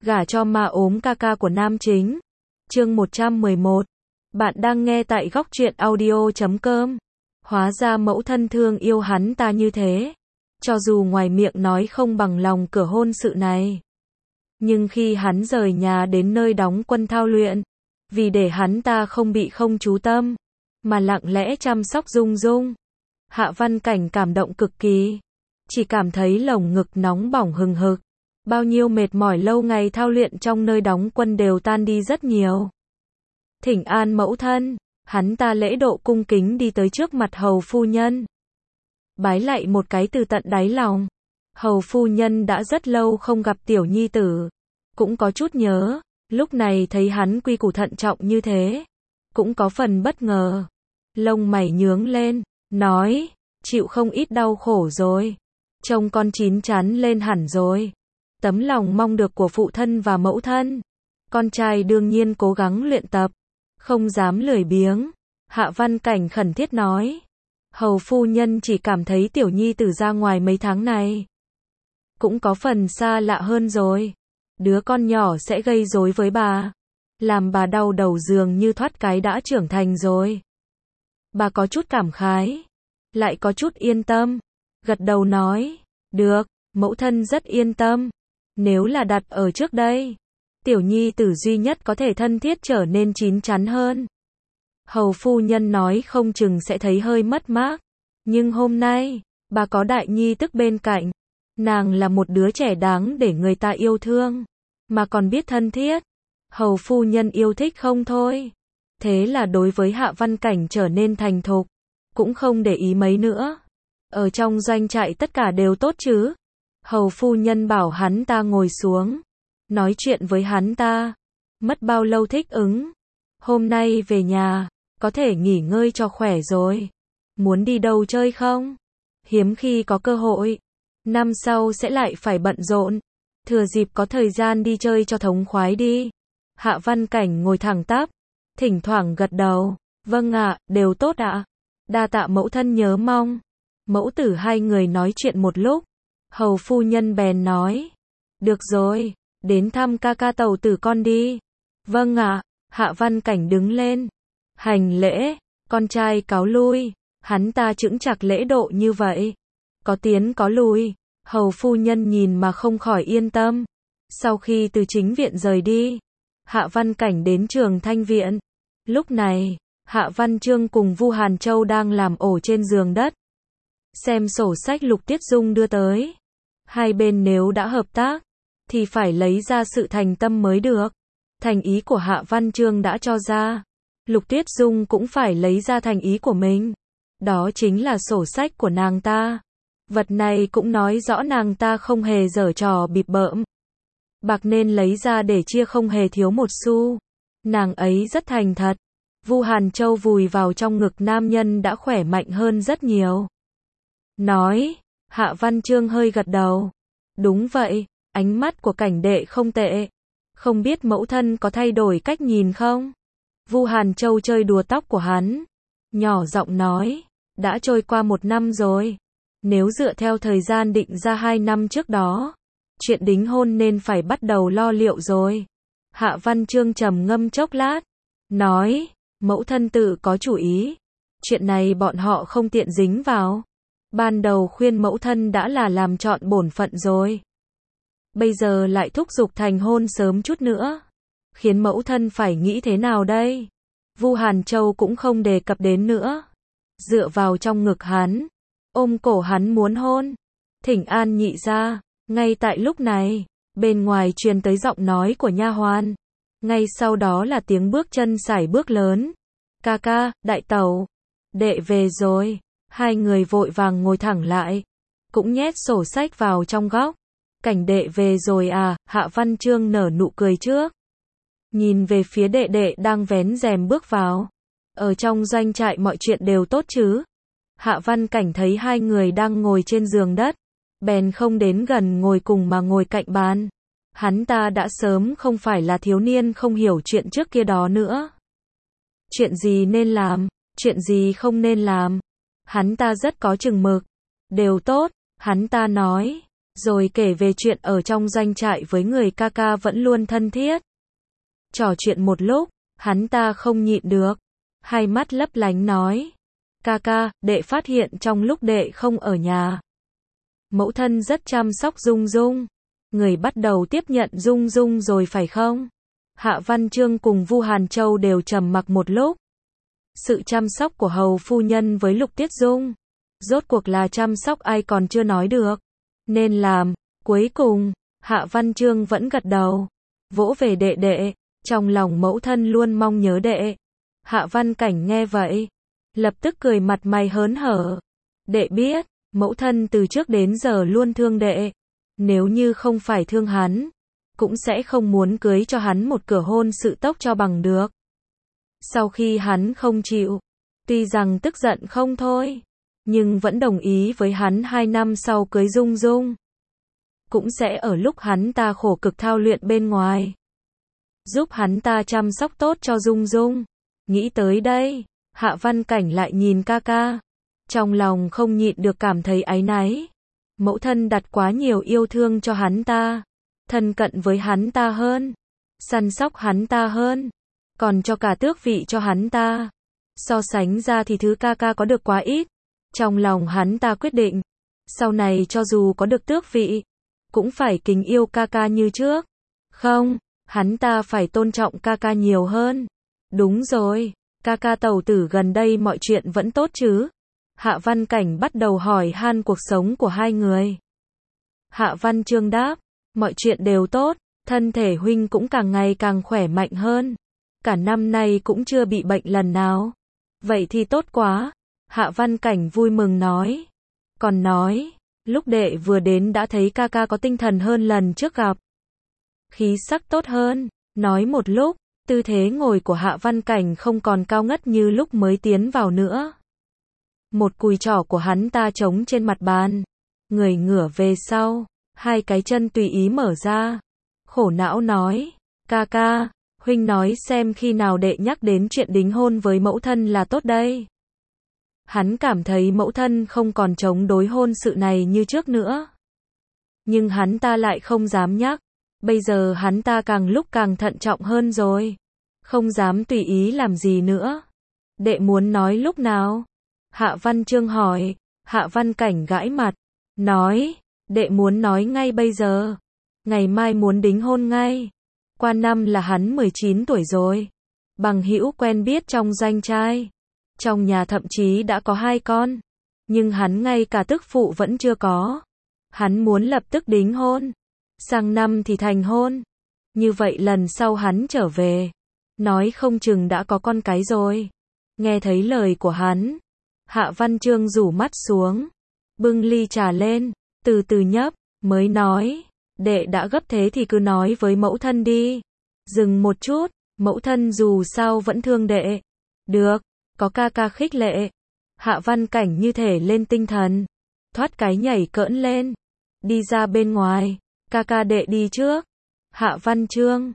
Gả cho ma ốm ca ca của nam chính. Chương 111. Bạn đang nghe tại góc truyện audio.com. Hóa ra mẫu thân thương yêu hắn ta như thế. Cho dù ngoài miệng nói không bằng lòng cửa hôn sự này. Nhưng khi hắn rời nhà đến nơi đóng quân thao luyện, vì để hắn ta không bị không chú tâm, mà lặng lẽ chăm sóc Dung Dung, Hạ Văn Cảnh cảm động cực kỳ. Chỉ cảm thấy lồng ngực nóng bỏng hừng hực. Bao nhiêu mệt mỏi lâu ngày thao luyện trong nơi đóng quân đều tan đi rất nhiều. Thỉnh an mẫu thân, hắn ta lễ độ cung kính đi tới trước mặt hầu phu nhân. Bái lạy một cái từ tận đáy lòng. Hầu phu nhân đã rất lâu không gặp tiểu nhi tử. Cũng có chút nhớ, lúc này thấy hắn quy củ thận trọng như thế. Cũng có phần bất ngờ. Lông mày nhướng lên, nói, chịu không ít đau khổ rồi. Trông con chín chắn lên hẳn rồi. Tấm lòng mong được của phụ thân và mẫu thân. Con trai đương nhiên cố gắng luyện tập. Không dám lười biếng. Hạ Văn Cảnh khẩn thiết nói. Hầu phu nhân chỉ cảm thấy tiểu nhi tử ra ngoài mấy tháng này. Cũng có phần xa lạ hơn rồi. Đứa con nhỏ sẽ gây rối với bà. Làm bà đau đầu dường như thoát cái đã trưởng thành rồi. Bà có chút cảm khái. Lại có chút yên tâm. Gật đầu nói. Được, mẫu thân rất yên tâm. Nếu là đặt ở trước đây, tiểu nhi tử duy nhất có thể thân thiết trở nên chín chắn hơn. Hầu phu nhân nói không chừng sẽ thấy hơi mất mát. Nhưng hôm nay, bà có đại nhi tức bên cạnh. Nàng là một đứa trẻ đáng để người ta yêu thương. Mà còn biết thân thiết. Hầu phu nhân yêu thích không thôi. Thế là đối với Hạ Văn Cảnh trở nên thành thục. Cũng không để ý mấy nữa. Ở trong doanh trại tất cả đều tốt chứ. Hầu phu nhân bảo hắn ta ngồi xuống. Nói chuyện với hắn ta. Mất bao lâu thích ứng. Hôm nay về nhà. Có thể nghỉ ngơi cho khỏe rồi. Muốn đi đâu chơi không? Hiếm khi có cơ hội. Năm sau sẽ lại phải bận rộn. Thừa dịp có thời gian đi chơi cho thống khoái đi. Hạ Văn Cảnh ngồi thẳng tắp. Thỉnh thoảng gật đầu. Vâng ạ, đều tốt ạ. Đa tạ mẫu thân nhớ mong. Mẫu tử hai người nói chuyện một lúc. Hầu phu nhân bèn nói. Được rồi, đến thăm ca ca tẩu tử con đi. Vâng ạ. Hạ Văn Cảnh đứng lên. Hành lễ, con trai cáo lui. Hắn ta chững chạc lễ độ như vậy. Có tiến có lùi. Hầu phu nhân nhìn mà không khỏi yên tâm. Sau khi từ chính viện rời đi, Hạ Văn Cảnh đến Trường Thanh viện. Lúc này, Hạ Văn Chương cùng Vu Hàn Châu đang làm ổ trên giường đất. Xem sổ sách Lục Tiết Dung đưa tới. Hai bên nếu đã hợp tác, thì phải lấy ra sự thành tâm mới được. Thành ý của Hạ Văn Chương đã cho ra. Lục Tiết Dung cũng phải lấy ra thành ý của mình. Đó chính là sổ sách của nàng ta. Vật này cũng nói rõ nàng ta không hề giở trò bịp bợm. Bạc nên lấy ra để chia không hề thiếu một xu. Nàng ấy rất thành thật. Vu Hàn Châu vùi vào trong ngực nam nhân đã khỏe mạnh hơn rất nhiều. Nói, Hạ Văn Chương hơi gật đầu. Đúng vậy, ánh mắt của Cảnh đệ không tệ. Không biết mẫu thân có thay đổi cách nhìn không? Vu Hàn Châu chơi đùa tóc của hắn. Nhỏ giọng nói, đã trôi qua 1 năm rồi. Nếu dựa theo thời gian định ra 2 năm trước đó, chuyện đính hôn nên phải bắt đầu lo liệu rồi. Hạ Văn Chương trầm ngâm chốc lát. Nói, mẫu thân tự có chủ ý. Chuyện này bọn họ không tiện dính vào. Ban đầu khuyên mẫu thân đã là làm trọn bổn phận rồi. Bây giờ lại thúc giục thành hôn sớm chút nữa. Khiến mẫu thân phải nghĩ thế nào đây? Vu Hàn Châu cũng không đề cập đến nữa. Dựa vào trong ngực hắn. Ôm cổ hắn muốn hôn. Thỉnh an nhị gia. Ngay tại lúc này, bên ngoài truyền tới giọng nói của nha hoàn. Ngay sau đó là tiếng bước chân sải bước lớn. Ca ca, đại tẩu. Đệ về rồi. Hai người vội vàng ngồi thẳng lại. Cũng nhét sổ sách vào trong góc. Cảnh đệ về rồi à? Hạ Văn Chương nở nụ cười trước. Nhìn về phía đệ đệ đang vén rèm bước vào. Ở trong doanh trại mọi chuyện đều tốt chứ? Hạ Văn Cảnh thấy hai người đang ngồi trên giường đất. Bèn không đến gần ngồi cùng mà ngồi cạnh bàn. Hắn ta đã sớm không phải là thiếu niên không hiểu chuyện trước kia đó nữa. Chuyện gì nên làm, chuyện gì không nên làm. Hắn ta rất có chừng mực. Đều tốt, hắn ta nói. rồi kể về chuyện ở trong doanh trại với người ca ca vẫn luôn thân thiết. Trò chuyện một lúc, hắn ta không nhịn được, hai mắt lấp lánh nói: ca ca, đệ phát hiện trong lúc đệ không ở nhà, mẫu thân rất chăm sóc Dung Dung. Người bắt đầu tiếp nhận Dung Dung rồi phải không? Hạ Văn Chương cùng Vu Hàn Châu đều trầm mặc một lúc. Sự chăm sóc của hầu phu nhân với Lục Tiết Dung, rốt cuộc là chăm sóc ai còn chưa nói được. Nên làm, cuối cùng, Hạ Văn Chương vẫn gật đầu, vỗ về đệ đệ, trong lòng mẫu thân luôn mong nhớ đệ. Hạ Văn Cảnh nghe vậy, lập tức cười mặt mày hớn hở. Đệ biết, mẫu thân từ trước đến giờ luôn thương đệ. Nếu như không phải thương hắn, cũng sẽ không muốn cưới cho hắn một cửa hôn sự tốc cho bằng được. Sau khi hắn không chịu, tuy rằng tức giận không thôi, nhưng vẫn đồng ý với hắn 2 năm sau cưới Dung Dung. Cũng sẽ ở lúc hắn ta khổ cực thao luyện bên ngoài, giúp hắn ta chăm sóc tốt cho Dung Dung. Nghĩ tới đây, Hạ Văn Cảnh lại nhìn ca ca, trong lòng không nhịn được cảm thấy áy náy. Mẫu thân đặt quá nhiều yêu thương cho hắn ta, thân cận với hắn ta hơn, săn sóc hắn ta hơn, còn cho cả tước vị cho hắn ta. So sánh ra thì thứ ca ca có được quá ít. Trong lòng hắn ta quyết định, sau này cho dù có được tước vị, cũng phải kính yêu ca ca như trước. Không, hắn ta phải tôn trọng ca ca nhiều hơn. Đúng rồi, ca ca tẩu tử gần đây mọi chuyện vẫn tốt chứ? Hạ Văn Cảnh bắt đầu hỏi han cuộc sống của hai người. Hạ Văn Chương đáp, mọi chuyện đều tốt, thân thể huynh cũng càng ngày càng khỏe mạnh hơn. Cả năm nay cũng chưa bị bệnh lần nào. Vậy thì tốt quá. Hạ Văn Cảnh vui mừng nói. Còn nói, lúc đệ vừa đến đã thấy ca ca có tinh thần hơn lần trước gặp. Khí sắc tốt hơn. Nói một lúc, tư thế ngồi của Hạ Văn Cảnh không còn cao ngất như lúc mới tiến vào nữa. Một cùi trỏ của hắn ta trống trên mặt bàn. Người ngửa về sau, hai cái chân tùy ý mở ra. Khổ não nói, ca ca, huynh nói xem khi nào đệ nhắc đến chuyện đính hôn với mẫu thân là tốt đây. Hắn cảm thấy mẫu thân không còn chống đối hôn sự này như trước nữa. Nhưng hắn ta lại không dám nhắc. Bây giờ hắn ta càng lúc càng thận trọng hơn rồi. Không dám tùy ý làm gì nữa. Đệ muốn nói lúc nào? Hạ Văn Chương hỏi. Hạ Văn Cảnh gãi mặt. Nói, đệ muốn nói ngay bây giờ. Ngày mai muốn đính hôn ngay. Qua năm là hắn 19 tuổi rồi. Bằng hữu quen biết trong doanh trai. Trong nhà thậm chí đã có 2 con. Nhưng hắn ngay cả tức phụ vẫn chưa có. Hắn muốn lập tức đính hôn. Sang năm thì thành hôn. Như vậy lần sau hắn trở về, nói không chừng đã có con cái rồi. Nghe thấy lời của hắn, Hạ Văn Chương rủ mắt xuống, bưng ly trà lên, từ từ nhấp, mới nói, đệ đã gấp thế thì cứ nói với mẫu thân đi. Dừng một chút, mẫu thân dù sao vẫn thương đệ. Được, có ca ca khích lệ. Hạ Văn Cảnh như thể lên tinh thần, thoát cái nhảy cỡn lên, đi ra bên ngoài. Ca ca đệ đi trước. Hạ Văn Chương,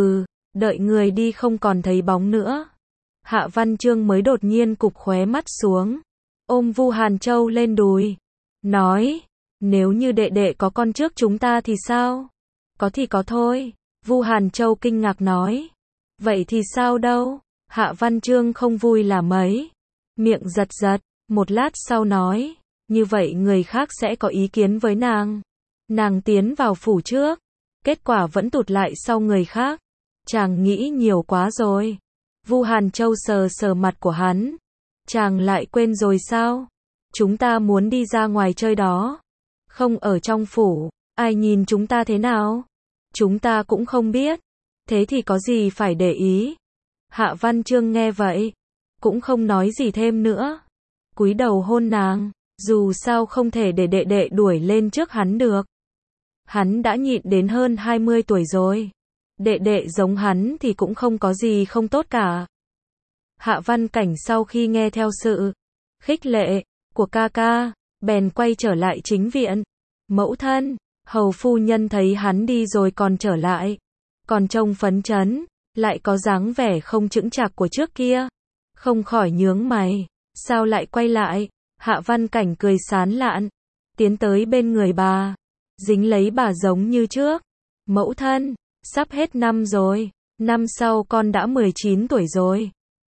đợi người đi không còn thấy bóng nữa. Hạ Văn Chương mới đột nhiên cụp khóe mắt xuống, ôm Vu Hàn Châu lên đùi, nói, nếu như đệ đệ có con trước chúng ta thì sao? Có thì có thôi. Vu Hàn Châu kinh ngạc nói, vậy thì sao đâu? Hạ Văn Chương không vui là mấy, miệng giật giật, một lát sau nói, như vậy người khác sẽ có ý kiến với nàng. Nàng tiến vào phủ trước, kết quả vẫn tụt lại sau người khác. Chàng nghĩ nhiều quá rồi. Vu Hàn Châu sờ sờ mặt của hắn. Chàng lại quên rồi sao? Chúng ta muốn đi ra ngoài chơi đó. Không ở trong phủ, ai nhìn chúng ta thế nào? Chúng ta cũng không biết. Thế thì có gì phải để ý? Hạ Văn Chương nghe vậy, cũng không nói gì thêm nữa. Cúi đầu hôn nàng, dù sao không thể để đệ đệ đuổi lên trước hắn được. Hắn đã nhịn đến hơn 20 tuổi rồi. Đệ đệ giống hắn thì cũng không có gì không tốt cả. Hạ Văn Cảnh sau khi nghe theo sự khích lệ của ca ca, bèn quay trở lại chính viện. Mẫu thân, hầu phu nhân thấy hắn đi rồi còn trở lại. Còn trông phấn chấn, lại có dáng vẻ không chững chạc của trước kia. Không khỏi nhướng mày. Sao lại quay lại? Hạ Văn Cảnh cười sán lạn, tiến tới bên người bà. dính lấy bà giống như trước. Mẫu thân, sắp hết năm rồi, năm sau con đã 19 tuổi rồi.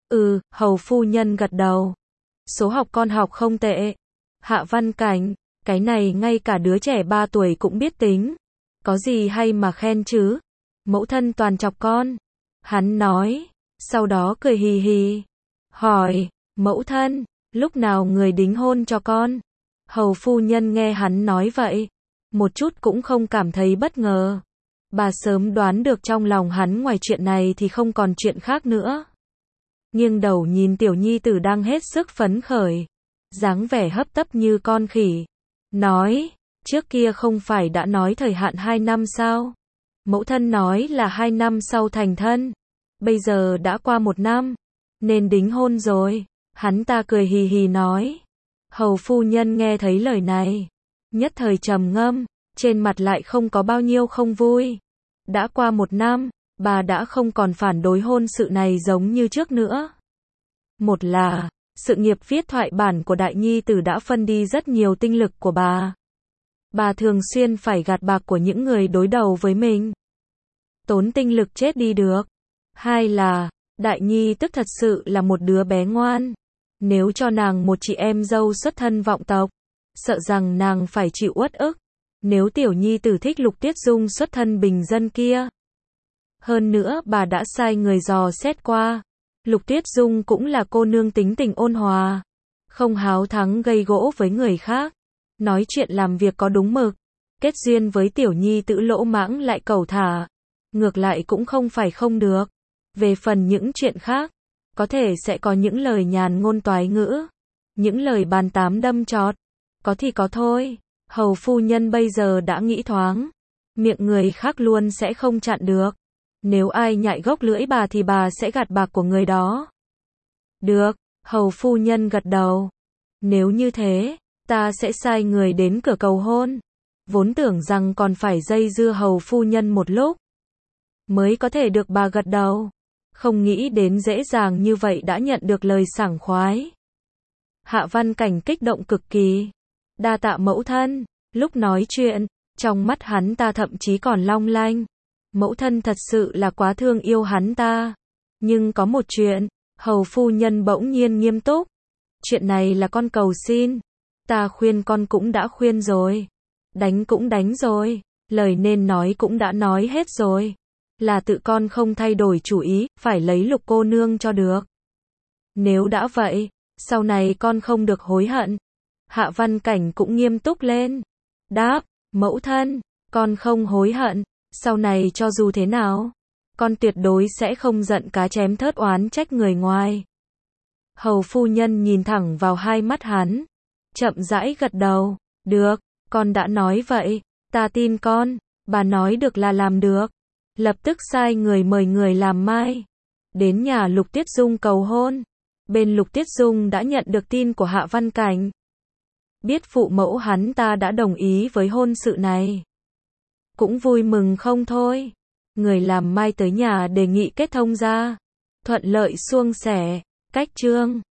Hầu phu nhân gật đầu. Số học con học không tệ. Hạ Văn Cảnh, cái này ngay cả đứa trẻ 3 tuổi cũng biết tính. Có gì hay mà khen chứ? Mẫu thân toàn chọc con. Hắn nói, sau đó cười hì hì. Hỏi, mẫu thân, lúc nào người đính hôn cho con? Hầu phu nhân nghe hắn nói vậy, một chút cũng không cảm thấy bất ngờ. Bà sớm đoán được trong lòng hắn ngoài chuyện này thì không còn chuyện khác nữa. Nghiêng đầu nhìn tiểu nhi tử đang hết sức phấn khởi, dáng vẻ hấp tấp như con khỉ. Nói, trước kia không phải đã nói thời hạn 2 năm sao? Mẫu thân nói là 2 năm sau thành thân. Bây giờ đã qua 1 năm, nên đính hôn rồi. Hắn ta cười hì hì nói. Hầu phu nhân nghe thấy lời này, nhất thời trầm ngâm, trên mặt lại không có bao nhiêu không vui. Đã qua 1 năm, bà đã không còn phản đối hôn sự này giống như trước nữa. Một là, sự nghiệp viết thoại bản của đại nhi tử đã phân đi rất nhiều tinh lực của bà. Bà thường xuyên phải gạt bạc của những người đối đầu với mình. Tốn tinh lực chết đi được. Hai là, đại nhi tức thật sự là một đứa bé ngoan. Nếu cho nàng một chị em dâu xuất thân vọng tộc, sợ rằng nàng phải chịu uất ức. Nếu tiểu nhi tử thích Lục Tiết Dung xuất thân bình dân kia. Hơn nữa bà đã sai người dò xét qua. Lục Tiết Dung cũng là cô nương tính tình ôn hòa, không háo thắng gây gỗ với người khác, nói chuyện làm việc có đúng mực, kết duyên với tiểu nhi tử lỗ mãng lại cẩu thả, ngược lại cũng không phải không được. Về phần những chuyện khác, có thể sẽ có những lời nhàn ngôn toái ngữ, những lời bàn tán đâm chọt, có thì có thôi. Hầu phu nhân bây giờ đã nghĩ thoáng, miệng người khác luôn sẽ không chặn được. Nếu ai nhại gốc lưỡi bà thì bà sẽ gạt bạc của người đó. Được, hầu phu nhân gật đầu. Nếu như thế, ta sẽ sai người đến cửa cầu hôn. Vốn tưởng rằng còn phải dây dưa hầu phu nhân một lúc mới có thể được bà gật đầu. Không nghĩ đến dễ dàng như vậy đã nhận được lời sảng khoái. Hạ Văn Cảnh kích động cực kỳ. Đa tạ mẫu thân. Lúc nói chuyện, trong mắt hắn ta thậm chí còn long lanh. Mẫu thân thật sự là quá thương yêu hắn ta. Nhưng có một chuyện, hầu phu nhân bỗng nhiên nghiêm túc. Chuyện này là con cầu xin. Ta khuyên con cũng đã khuyên rồi. Đánh cũng đánh rồi. Lời nên nói cũng đã nói hết rồi. Là tự con không thay đổi chủ ý, phải lấy Lục cô nương cho được. Nếu đã vậy, sau này con không được hối hận. Hạ Văn Cảnh cũng nghiêm túc lên. Đáp, mẫu thân, con không hối hận. Sau này cho dù thế nào, con tuyệt đối sẽ không giận cá chém thớt oán trách người ngoài. Hầu phu nhân nhìn thẳng vào hai mắt hắn, chậm rãi gật đầu. Được, con đã nói vậy, ta tin con. Bà nói được là làm được. Lập tức sai người mời người làm mai. Đến nhà Lục Tiết Dung cầu hôn. Bên Lục Tiết Dung đã nhận được tin của Hạ Văn Cảnh. Biết phụ mẫu hắn ta đã đồng ý với hôn sự này. Cũng vui mừng không thôi. Người làm mai tới nhà đề nghị kết thông ra. Thuận lợi suôn sẻ. Cách chương